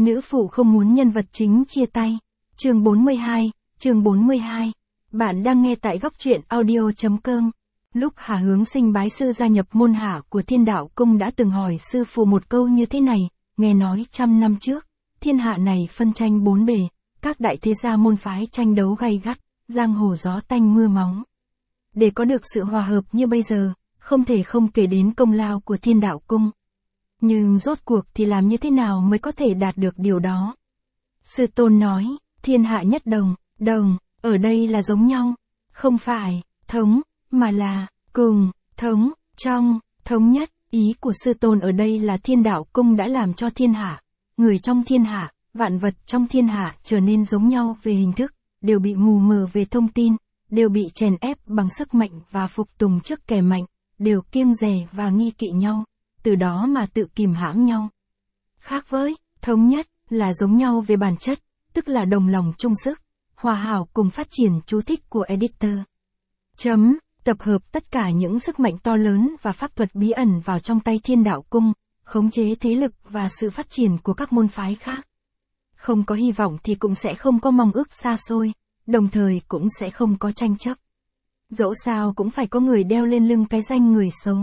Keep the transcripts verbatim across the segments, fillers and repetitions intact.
Nữ phụ không muốn nhân vật chính chia tay. Chương bốn mươi hai, chương bốn mươi hai. Bạn đang nghe tại góc truyện audio.com. Lúc Hà Hướng Sinh bái sư gia nhập môn hạ của Thiên Đạo Cung đã từng hỏi sư phụ một câu như thế này, nghe nói trăm năm trước, thiên hạ này phân tranh bốn bề, các đại thế gia môn phái tranh đấu gay gắt, giang hồ gió tanh mưa máu. Để có được sự hòa hợp như bây giờ, không thể không kể đến công lao của Thiên Đạo Cung. Nhưng rốt cuộc thì làm như thế nào mới có thể đạt được điều đó? Sư Tôn nói, thiên hạ nhất đồng, đồng, ở đây là giống nhau, không phải, thống, mà là, cùng, thống, trong, thống nhất. Ý của Sư Tôn ở đây là Thiên Đạo Cung đã làm cho thiên hạ, người trong thiên hạ, vạn vật trong thiên hạ trở nên giống nhau về hình thức, đều bị mù mờ về thông tin, đều bị chèn ép bằng sức mạnh và phục tùng trước kẻ mạnh, đều kiêng dè và nghi kỵ nhau, từ đó mà tự kìm hãm nhau. Khác với, thống nhất, là giống nhau về bản chất, tức là đồng lòng chung sức, hòa hảo cùng phát triển. Chú thích của editor. Chấm, tập hợp tất cả những sức mạnh to lớn và pháp thuật bí ẩn vào trong tay Thiên Đạo Cung, khống chế thế lực và sự phát triển của các môn phái khác. Không có hy vọng thì cũng sẽ không có mong ước xa xôi, đồng thời cũng sẽ không có tranh chấp. Dẫu sao cũng phải có người đeo lên lưng cái danh người xấu.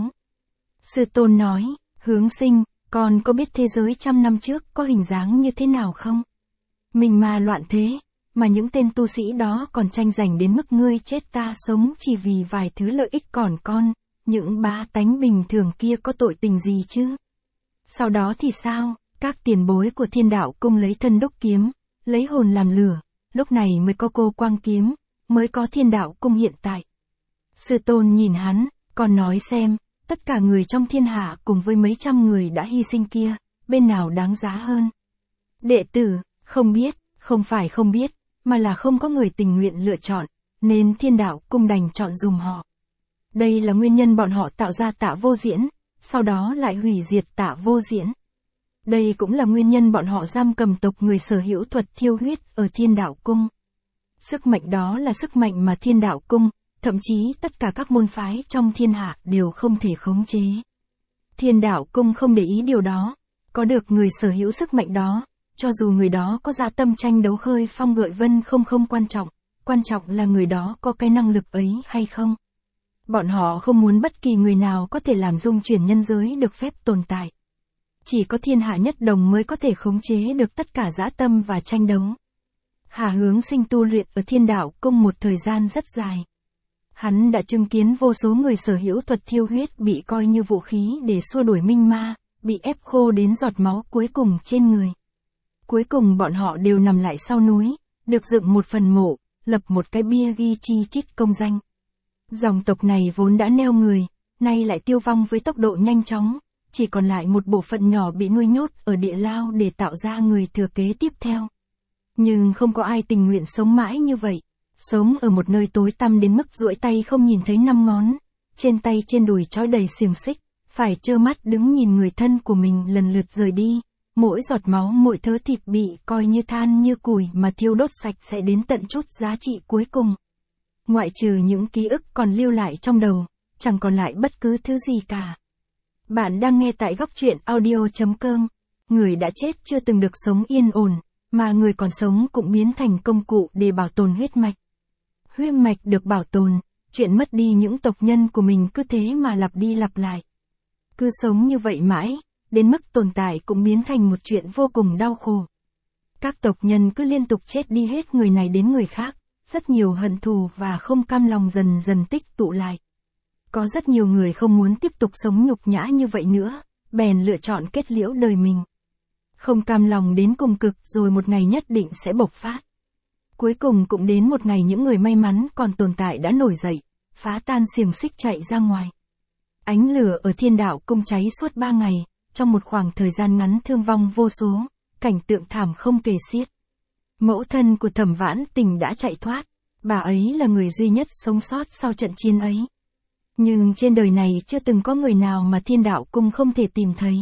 Sư Tôn nói, Hướng Sinh, con có biết thế giới trăm năm trước có hình dáng như thế nào không? Mình mà loạn thế, mà những tên tu sĩ đó còn tranh giành đến mức ngươi chết ta sống chỉ vì vài thứ lợi ích còn con, những bá tánh bình thường kia có tội tình gì chứ? Sau đó thì sao? Các tiền bối của Thiên Đạo Cung lấy thân đúc kiếm, lấy hồn làm lửa, lúc này mới có cô Quang Kiếm, mới có Thiên Đạo Cung hiện tại. Sư Tôn nhìn hắn, còn nói xem, tất cả người trong thiên hạ cùng với mấy trăm người đã hy sinh kia, bên nào đáng giá hơn? Đệ tử, không biết, không phải không biết, mà là không có người tình nguyện lựa chọn, nên Thiên Đạo Cung đành chọn dùm họ. Đây là nguyên nhân bọn họ tạo ra Tạ Vô Diễn, sau đó lại hủy diệt Tạ Vô Diễn. Đây cũng là nguyên nhân bọn họ giam cầm tộc người sở hữu thuật thiêu huyết ở Thiên Đạo Cung. Sức mạnh đó là sức mạnh mà Thiên Đạo Cung, thậm chí tất cả các môn phái trong thiên hạ đều không thể khống chế. Thiên Đạo Cung không để ý điều đó, có được người sở hữu sức mạnh đó, cho dù người đó có dạ tâm tranh đấu khơi phong gợi vân không không quan trọng, quan trọng là người đó có cái năng lực ấy hay không. Bọn họ không muốn bất kỳ người nào có thể làm dung chuyển nhân giới được phép tồn tại. Chỉ có thiên hạ nhất đồng mới có thể khống chế được tất cả dã tâm và tranh đấu. Hà Hướng Sinh tu luyện ở Thiên Đạo Cung một thời gian rất dài. Hắn đã chứng kiến vô số người sở hữu thuật thiêu huyết bị coi như vũ khí để xua đuổi minh ma, bị ép khô đến giọt máu cuối cùng trên người. Cuối cùng bọn họ đều nằm lại sau núi, được dựng một phần mộ, lập một cái bia ghi chi chít công danh. Dòng tộc này vốn đã neo người, nay lại tiêu vong với tốc độ nhanh chóng, chỉ còn lại một bộ phận nhỏ bị nuôi nhốt ở địa lao để tạo ra người thừa kế tiếp theo. Nhưng không có ai tình nguyện sống mãi như vậy, sống ở một nơi tối tăm đến mức duỗi tay không nhìn thấy năm ngón, trên tay trên đùi trói đầy xiềng xích, phải trơ mắt đứng nhìn người thân của mình lần lượt rời đi, mỗi giọt máu mỗi thớ thịt bị coi như than như củi mà thiêu đốt sạch sẽ đến tận chút giá trị cuối cùng. Ngoại trừ những ký ức còn lưu lại trong đầu, chẳng còn lại bất cứ thứ gì cả. Bạn đang nghe tại góc truyện audio.com. Người đã chết chưa từng được sống yên ổn, mà người còn sống cũng biến thành công cụ để bảo tồn huyết mạch. Huyết mạch được bảo tồn, chuyện mất đi những tộc nhân của mình cứ thế mà lặp đi lặp lại. Cứ sống như vậy mãi, đến mức tồn tại cũng biến thành một chuyện vô cùng đau khổ. Các tộc nhân cứ liên tục chết đi hết người này đến người khác, rất nhiều hận thù và không cam lòng dần dần tích tụ lại. Có rất nhiều người không muốn tiếp tục sống nhục nhã như vậy nữa, bèn lựa chọn kết liễu đời mình. Không cam lòng đến cùng cực rồi một ngày nhất định sẽ bộc phát. Cuối cùng cũng đến một ngày những người may mắn còn tồn tại đã nổi dậy, phá tan xiềng xích chạy ra ngoài. Ánh lửa ở Thiên Đạo Cung cháy suốt ba ngày, trong một khoảng thời gian ngắn thương vong vô số, cảnh tượng thảm không kể xiết. Mẫu thân của Thẩm Vãn Tình đã chạy thoát, bà ấy là người duy nhất sống sót sau trận chiến ấy. Nhưng trên đời này chưa từng có người nào mà Thiên Đạo Cung không thể tìm thấy.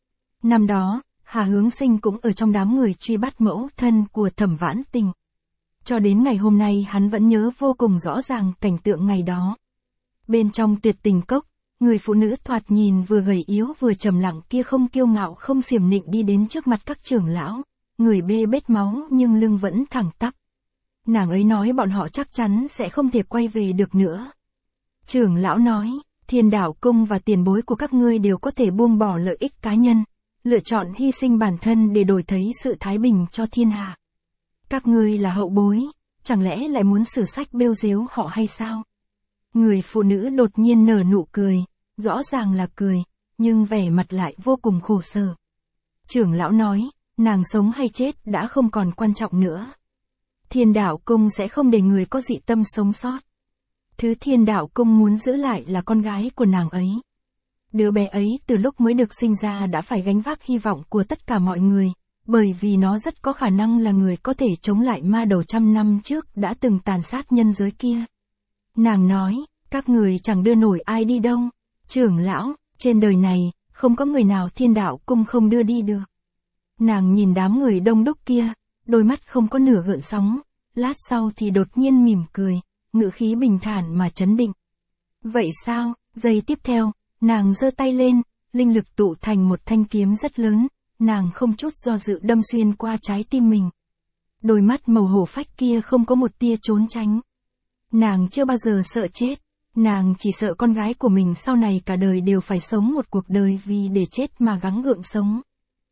Năm đó, Hà Hướng Sinh cũng ở trong đám người truy bắt mẫu thân của Thẩm Vãn Tình. Cho đến ngày hôm nay hắn vẫn nhớ vô cùng rõ ràng cảnh tượng ngày đó. Bên trong Tuyệt Tình Cốc, người phụ nữ thoạt nhìn vừa gầy yếu vừa trầm lặng kia không kiêu ngạo không xiểm nịnh đi đến trước mặt các trưởng lão, người bê bết máu nhưng lưng vẫn thẳng tắp. Nàng ấy nói bọn họ chắc chắn sẽ không thể quay về được nữa. Trưởng lão nói, Thiên Đạo Cung và tiền bối của các ngươi đều có thể buông bỏ lợi ích cá nhân, lựa chọn hy sinh bản thân để đổi thấy sự thái bình cho thiên hạ. Các ngươi là hậu bối, chẳng lẽ lại muốn sử sách bêu dếu họ hay sao? Người phụ nữ đột nhiên nở nụ cười, rõ ràng là cười, nhưng vẻ mặt lại vô cùng khổ sở. Trưởng lão nói, nàng sống hay chết đã không còn quan trọng nữa. Thiên Đạo Cung sẽ không để người có dị tâm sống sót. Thứ Thiên Đạo Cung muốn giữ lại là con gái của nàng ấy. Đứa bé ấy từ lúc mới được sinh ra đã phải gánh vác hy vọng của tất cả mọi người, bởi vì nó rất có khả năng là người có thể chống lại ma đầu trăm năm trước đã từng tàn sát nhân giới kia. Nàng nói, các người chẳng đưa nổi ai đi đâu. Trưởng lão, trên đời này, không có người nào Thiên Đạo Cung không đưa đi được. Nàng nhìn đám người đông đúc kia, đôi mắt không có nửa gợn sóng, lát sau thì đột nhiên mỉm cười, ngữ khí bình thản mà chấn định. Vậy sao? Giây tiếp theo, nàng giơ tay lên, linh lực tụ thành một thanh kiếm rất lớn, nàng không chút do dự đâm xuyên qua trái tim mình. Đôi mắt màu hổ phách kia không có một tia trốn tránh. Nàng chưa bao giờ sợ chết, nàng chỉ sợ con gái của mình sau này cả đời đều phải sống một cuộc đời vì để chết mà gắng gượng sống.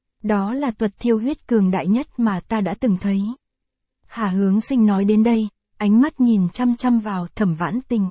Đó là thuật thiêu huyết cường đại nhất mà ta đã từng thấy. Hà Hướng Sinh nói đến đây, ánh mắt nhìn chăm chăm vào Thẩm Vãn Tình.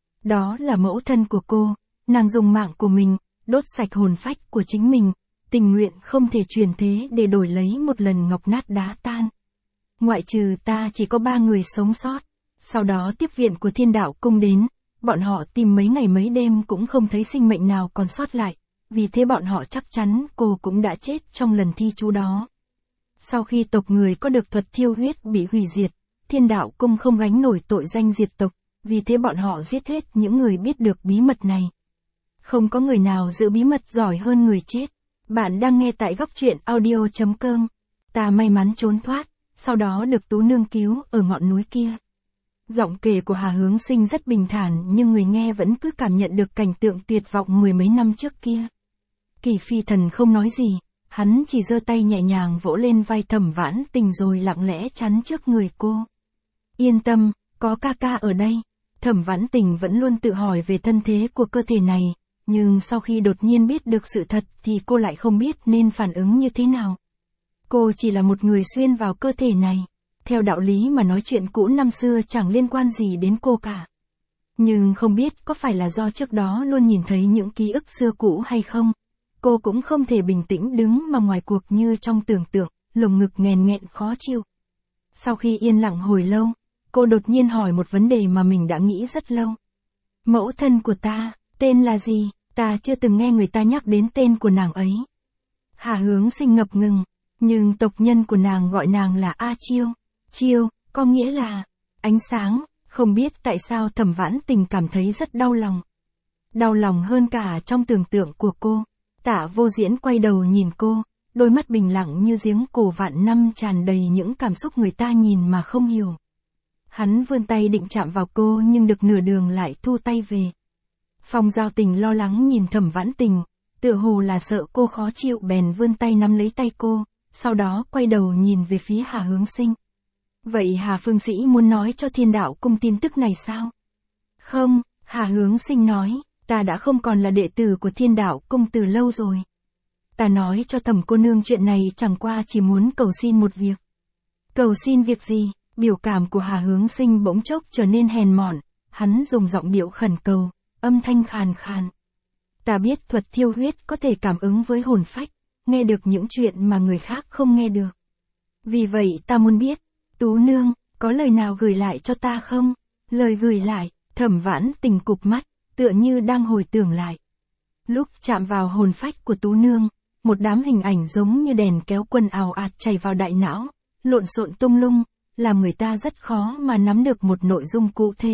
Đó là mẫu thân của cô, nàng dùng mạng của mình, đốt sạch hồn phách của chính mình, tình nguyện không thể truyền thế để đổi lấy một lần ngọc nát đá tan. Ngoại trừ ta chỉ có ba người sống sót, sau đó tiếp viện của Thiên Đạo Cung đến, bọn họ tìm mấy ngày mấy đêm cũng không thấy sinh mệnh nào còn sót lại, vì thế bọn họ chắc chắn cô cũng đã chết trong lần thi chú đó. Sau khi tộc người có được thuật thiêu huyết bị hủy diệt, Thiên Đạo Cung không gánh nổi tội danh diệt tộc, vì thế bọn họ giết hết những người biết được bí mật này. Không có người nào giữ bí mật giỏi hơn người chết. Bạn đang nghe tại góc truyện audio chấm com. Ta may mắn trốn thoát, sau đó được Tú Nương cứu ở ngọn núi kia. Giọng kể của Hà Hướng Sinh rất bình thản nhưng người nghe vẫn cứ cảm nhận được cảnh tượng tuyệt vọng mười mấy năm trước kia. Kỳ Phi Thần không nói gì, hắn chỉ giơ tay nhẹ nhàng vỗ lên vai Thẩm Vãn Tình rồi lặng lẽ chắn trước người cô. Yên tâm, có ca ca ở đây. Thẩm Vãn Tình vẫn luôn tự hỏi về thân thế của cơ thể này, nhưng sau khi đột nhiên biết được sự thật thì cô lại không biết nên phản ứng như thế nào. Cô chỉ là một người xuyên vào cơ thể này. Theo đạo lý mà nói chuyện cũ năm xưa chẳng liên quan gì đến cô cả. Nhưng không biết có phải là do trước đó luôn nhìn thấy những ký ức xưa cũ hay không, cô cũng không thể bình tĩnh đứng mà ngoài cuộc như trong tưởng tượng, lồng ngực nghèn nghẹn khó chịu. Sau khi yên lặng hồi lâu, cô đột nhiên hỏi một vấn đề mà mình đã nghĩ rất lâu. Mẫu thân của ta, tên là gì? Ta chưa từng nghe người ta nhắc đến tên của nàng ấy. Hà Hướng Sinh ngập ngừng, nhưng tộc nhân của nàng gọi nàng là A Chiêu. Chiêu, có nghĩa là ánh sáng, không biết tại sao Thẩm Vãn Tình cảm thấy rất đau lòng. Đau lòng hơn cả trong tưởng tượng của cô. Tạ Vô Diễn quay đầu nhìn cô, đôi mắt bình lặng như giếng cổ vạn năm tràn đầy những cảm xúc người ta nhìn mà không hiểu. Hắn vươn tay định chạm vào cô nhưng được nửa đường lại thu tay về. Phong Giao Tình lo lắng nhìn Thẩm Vãn Tình, tựa hồ là sợ cô khó chịu bèn vươn tay nắm lấy tay cô, sau đó quay đầu nhìn về phía Hà Hướng Sinh. Vậy Hà Phương Sĩ muốn nói cho Thiên Đạo Cung tin tức này sao? Không, Hà Hướng Sinh nói, ta đã không còn là đệ tử của Thiên Đạo Cung từ lâu rồi. Ta nói cho Thẩm cô nương chuyện này chẳng qua chỉ muốn cầu xin một việc. Cầu xin việc gì? Biểu cảm của Hà Hướng Sinh bỗng chốc trở nên hèn mọn, hắn dùng giọng điệu khẩn cầu, âm thanh khàn khàn. Ta biết thuật thiêu huyết có thể cảm ứng với hồn phách, nghe được những chuyện mà người khác không nghe được. Vì vậy ta muốn biết, Tú Nương, có lời nào gửi lại cho ta không? Lời gửi lại, Thẩm Vãn Tình cụp mắt, tựa như đang hồi tưởng lại. Lúc chạm vào hồn phách của Tú Nương, một đám hình ảnh giống như đèn kéo quân ào ạt chảy vào đại não, lộn xộn tung lung, làm người ta rất khó mà nắm được một nội dung cụ thể.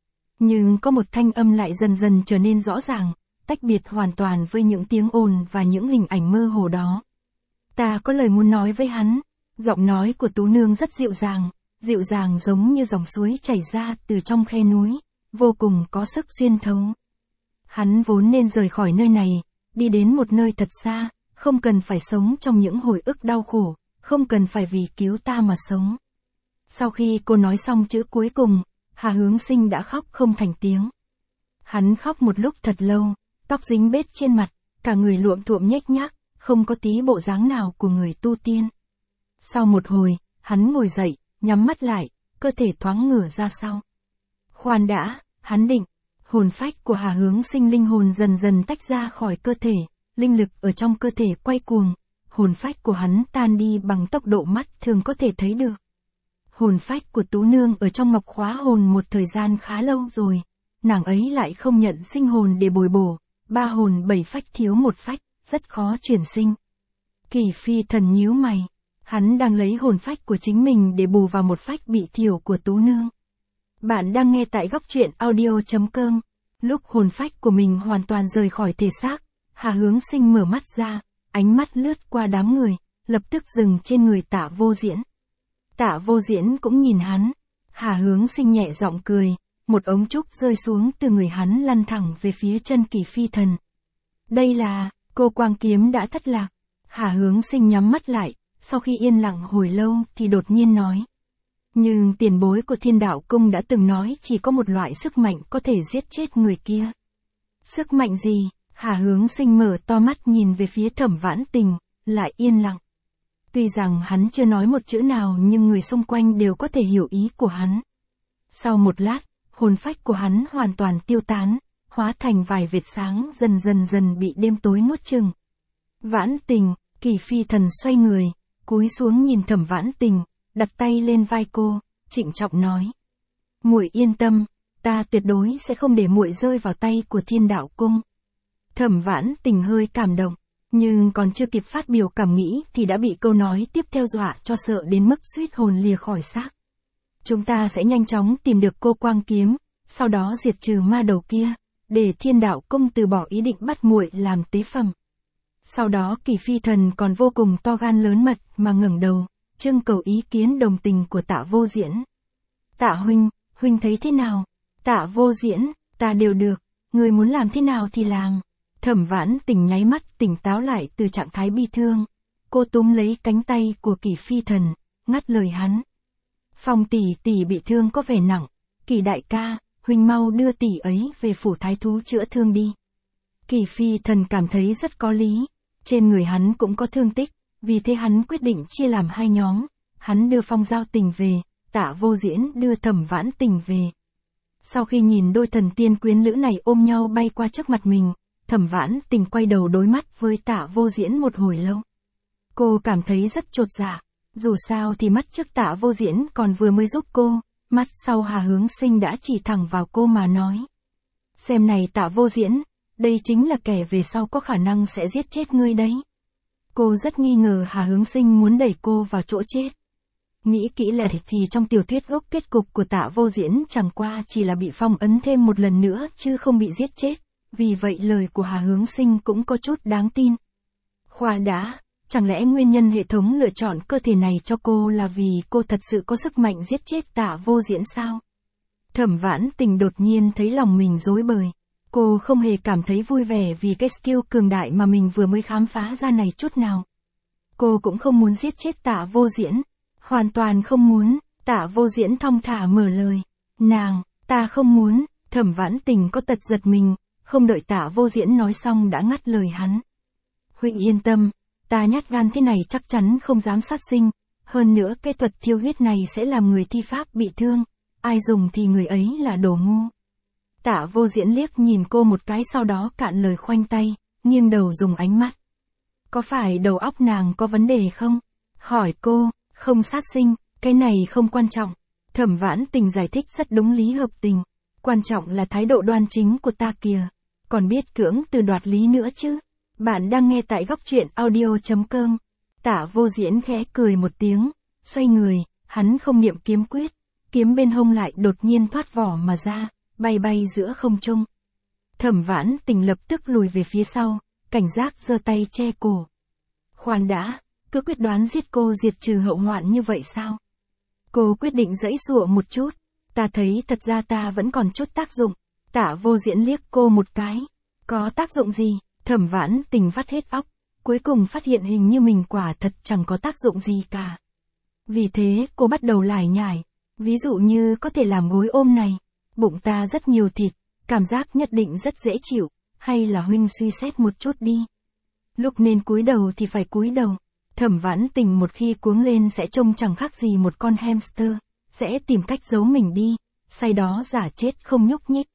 Nhưng có một thanh âm lại dần dần trở nên rõ ràng, tách biệt hoàn toàn với những tiếng ồn và những hình ảnh mơ hồ đó. Ta có lời muốn nói với hắn. Giọng nói của Tú Nương rất dịu dàng, dịu dàng giống như dòng suối chảy ra từ trong khe núi, vô cùng có sức xuyên thấu. Hắn vốn nên rời khỏi nơi này, đi đến một nơi thật xa, không cần phải sống trong những hồi ức đau khổ, không cần phải vì cứu ta mà sống. Sau khi cô nói xong chữ cuối cùng, Hà Hướng Sinh đã khóc không thành tiếng. Hắn khóc một lúc thật lâu, tóc dính bết trên mặt, cả người luộm thuộm nhếch nhác, không có tí bộ dáng nào của người tu tiên. Sau một hồi, hắn ngồi dậy, nhắm mắt lại, cơ thể thoáng ngửa ra sau. Khoan đã, hắn định, hồn phách của Hà Hướng Sinh linh hồn dần dần tách ra khỏi cơ thể, linh lực ở trong cơ thể quay cuồng, hồn phách của hắn tan đi bằng tốc độ mắt thường có thể thấy được. Hồn phách của Tú Nương ở trong ngọc khóa hồn một thời gian khá lâu rồi, nàng ấy lại không nhận sinh hồn để bồi bổ, ba hồn bảy phách thiếu một phách, rất khó chuyển sinh. Kỳ Phi Thần nhíu mày, hắn đang lấy hồn phách của chính mình để bù vào một phách bị thiểu của Tú Nương. Bạn đang nghe tại góc truyện audio chấm com. Lúc hồn phách của mình hoàn toàn rời khỏi thể xác, Hà Hướng Sinh mở mắt ra, ánh mắt lướt qua đám người, lập tức dừng trên người Tạ Vô Diễn. Tạ Vô Diễn cũng nhìn hắn, Hà Hướng Sinh nhẹ giọng cười, một ống trúc rơi xuống từ người hắn lăn thẳng về phía chân Kỳ Phi Thần. Đây là, cô quang kiếm đã thất lạc. Hà Hướng Sinh nhắm mắt lại, sau khi yên lặng hồi lâu thì đột nhiên nói. Nhưng tiền bối của Thiên Đạo Cung đã từng nói chỉ có một loại sức mạnh có thể giết chết người kia. Sức mạnh gì? Hà Hướng Sinh mở to mắt nhìn về phía Thẩm Vãn Tình, lại yên lặng. Tuy rằng hắn chưa nói một chữ nào nhưng người xung quanh đều có thể hiểu ý của hắn. Sau một lát, hồn phách của hắn hoàn toàn tiêu tán, hóa thành vài vệt sáng dần dần dần bị đêm tối nuốt chửng. Vãn Tình, Kỳ Phi Thần xoay người, cúi xuống nhìn Thẩm Vãn Tình, đặt tay lên vai cô, trịnh trọng nói. Muội yên tâm, ta tuyệt đối sẽ không để muội rơi vào tay của Thiên Đạo Cung. Thẩm Vãn Tình hơi cảm động, nhưng còn chưa kịp phát biểu cảm nghĩ thì đã bị câu nói tiếp theo dọa cho sợ đến mức suýt hồn lìa khỏi xác. Chúng ta sẽ nhanh chóng tìm được cô quang kiếm, sau đó diệt trừ ma đầu kia, để Thiên Đạo Cung từ bỏ ý định bắt muội làm tế phẩm. Sau đó Kỳ Phi Thần còn vô cùng to gan lớn mật mà ngẩng đầu, trưng cầu ý kiến đồng tình của Tạ Vô Diễn. Tạ huynh, huynh thấy thế nào? Tạ Vô Diễn, ta đều được, người muốn làm thế nào thì làm. Thẩm Vãn Tình nháy mắt tỉnh táo lại từ trạng thái bi thương. Cô túm lấy cánh tay của Kỳ Phi Thần, ngắt lời hắn. Phong tỷ tỷ bị thương có vẻ nặng, Kỳ đại ca, huynh mau đưa tỷ ấy về phủ thái thú chữa thương đi. Kỳ Phi Thần cảm thấy rất có lý, trên người hắn cũng có thương tích, vì thế hắn quyết định chia làm hai nhóm, hắn đưa Phong Giao Tình về, Tạ Vô Diễn đưa Thẩm Vãn Tình về. Sau khi nhìn đôi thần tiên quyến lữ này ôm nhau bay qua trước mặt mình, Thẩm Vãn Tình quay đầu đối mắt với Tạ Vô Diễn một hồi lâu. Cô cảm thấy rất chột dạ, dù sao thì mắt trước Tạ Vô Diễn còn vừa mới giúp cô, mắt sau Hà Hướng Sinh đã chỉ thẳng vào cô mà nói. Xem này Tạ Vô Diễn, đây chính là kẻ về sau có khả năng sẽ giết chết ngươi đấy. Cô rất nghi ngờ Hà Hướng Sinh muốn đẩy cô vào chỗ chết. Nghĩ kỹ lại thì trong tiểu thuyết gốc kết cục của Tạ Vô Diễn chẳng qua chỉ là bị phong ấn thêm một lần nữa chứ không bị giết chết, vì vậy lời của Hà Hướng Sinh cũng có chút đáng tin. Khoa đã, chẳng lẽ nguyên nhân hệ thống lựa chọn cơ thể này cho cô là vì cô thật sự có sức mạnh giết chết Tạ Vô Diễn sao? Thẩm Vãn Tình đột nhiên thấy lòng mình rối bời. Cô không hề cảm thấy vui vẻ vì cái skill cường đại mà mình vừa mới khám phá ra này chút nào. Cô cũng không muốn giết chết Tạ Vô Diễn. Hoàn toàn không muốn. Tạ Vô Diễn thong thả mở lời. Nàng, ta không muốn. Thẩm Vãn Tình có tật giật mình, không đợi Tạ Vô Diễn nói xong đã ngắt lời hắn. Huynh yên tâm, ta nhát gan thế này chắc chắn không dám sát sinh. Hơn nữa cái thuật thiêu huyết này sẽ làm người thi pháp bị thương. Ai dùng thì người ấy là đồ ngu. Tạ Vô Diễn liếc nhìn cô một cái sau đó cạn lời khoanh tay, nghiêng đầu dùng ánh mắt. Có phải đầu óc nàng có vấn đề không? Hỏi cô, không sát sinh, cái này không quan trọng. Thẩm Vãn Tình giải thích rất đúng lý hợp tình. Quan trọng là thái độ đoan chính của ta kìa. Còn biết cưỡng từ đoạt lý nữa chứ. Bạn đang nghe tại góc truyện audio chấm com. Tạ Vô Diễn khẽ cười một tiếng, xoay người, hắn không niệm kiếm quyết. Kiếm bên hông lại đột nhiên thoát vỏ mà ra, bay bay giữa không trung. Thẩm Vãn Tình lập tức lùi về phía sau, cảnh giác giơ tay che cổ. Khoan đã, cứ quyết đoán giết cô diệt trừ hậu hoạn như vậy sao? Cô quyết định giãy giụa một chút. Ta thấy thật ra ta vẫn còn chút tác dụng. Tạ Vô Diễn liếc cô một cái. Có tác dụng gì? Thẩm Vãn Tình vắt hết óc. cuối cùng phát hiện hình như mình quả thật chẳng có tác dụng gì cả. Vì thế cô bắt đầu lải nhải, ví dụ như có thể làm gối ôm này, bụng ta rất nhiều thịt, cảm giác nhất định rất dễ chịu, hay là huynh suy xét một chút đi. Lúc nên cúi đầu thì phải cúi đầu. Thẩm Vãn Tình một khi cuống lên sẽ trông chẳng khác gì một con hamster, sẽ tìm cách giấu mình đi, sau đó giả chết không nhúc nhích.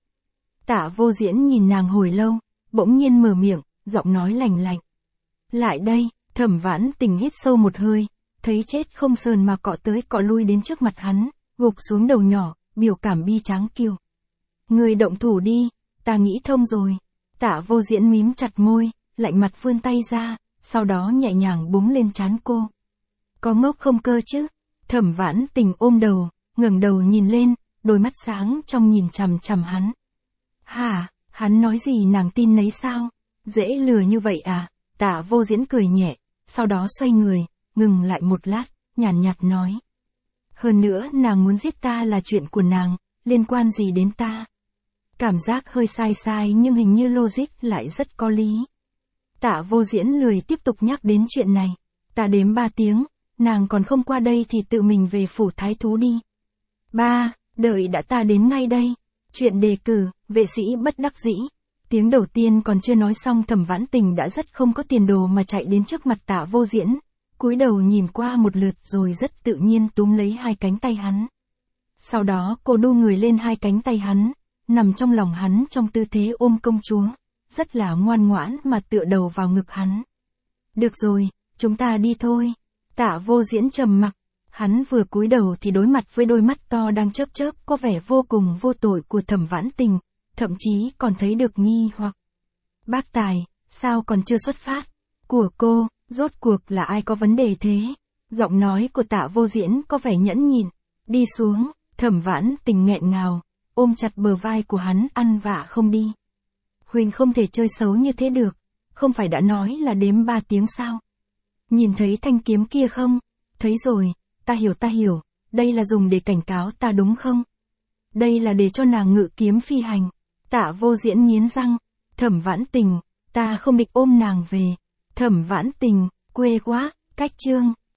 Tạ Vô Diễn nhìn nàng hồi lâu, bỗng nhiên mở miệng, giọng nói lành lạnh. Lại đây, Thẩm Vãn Tình hít sâu một hơi, thấy chết không sờn mà cọ tới cọ lui đến trước mặt hắn, gục xuống đầu nhỏ, biểu cảm bi tráng kêu. Người động thủ đi, ta nghĩ thông rồi. Tạ Vô Diễn mím chặt môi, lạnh mặt vươn tay ra, sau đó nhẹ nhàng búng lên trán cô. Có ngốc không cơ chứ? Thẩm Vãn Tình ôm đầu, ngẩng đầu nhìn lên, đôi mắt sáng trong nhìn chằm chằm hắn. Hả, hắn nói gì nàng tin nấy sao? Dễ lừa như vậy à? Tạ Vô Diễn cười nhẹ, sau đó xoay người, ngừng lại một lát, nhàn nhạt nói. Hơn nữa nàng muốn giết ta là chuyện của nàng, liên quan gì đến ta? Cảm giác hơi sai sai nhưng hình như logic lại rất có lý. Tạ Vô Diễn lười tiếp tục nhắc đến chuyện này. Ta đếm ba tiếng, nàng còn không qua đây thì tự mình về phủ thái thú đi. Ba, đợi đã ta đến ngay đây. Chuyện đề cử, vệ sĩ bất đắc dĩ. Tiếng đầu tiên còn chưa nói xong Thẩm Vãn Tình đã rất không có tiền đồ mà chạy đến trước mặt Tạ Vô Diễn, cúi đầu nhìn qua một lượt rồi rất tự nhiên túm lấy hai cánh tay hắn. Sau đó cô đu người lên hai cánh tay hắn, nằm trong lòng hắn trong tư thế ôm công chúa, rất là ngoan ngoãn mà tựa đầu vào ngực hắn. Được rồi, chúng ta đi thôi. Tạ Vô Diễn trầm mặc, hắn vừa cúi đầu thì đối mặt với đôi mắt to đang chớp chớp có vẻ vô cùng vô tội của Thẩm Vãn Tình, thậm chí còn thấy được nghi hoặc. Bác Tài, sao còn chưa xuất phát? Của cô, rốt cuộc là ai có vấn đề thế? Giọng nói của Tạ Vô Diễn có vẻ nhẫn nhịn. Đi xuống, Thẩm Vãn Tình nghẹn ngào, ôm chặt bờ vai của hắn ăn vạ không đi. Huỳnh không thể chơi xấu như thế được, không phải đã nói là đếm ba tiếng sao? Nhìn thấy thanh kiếm kia không? Thấy rồi, ta hiểu ta hiểu, đây là dùng để cảnh cáo ta đúng không? Đây là để cho nàng ngự kiếm phi hành. Tạ Vô Diễn nghiến răng, Thẩm Vãn Tình, ta không định ôm nàng về. Thẩm Vãn Tình, quê quá, cách chương.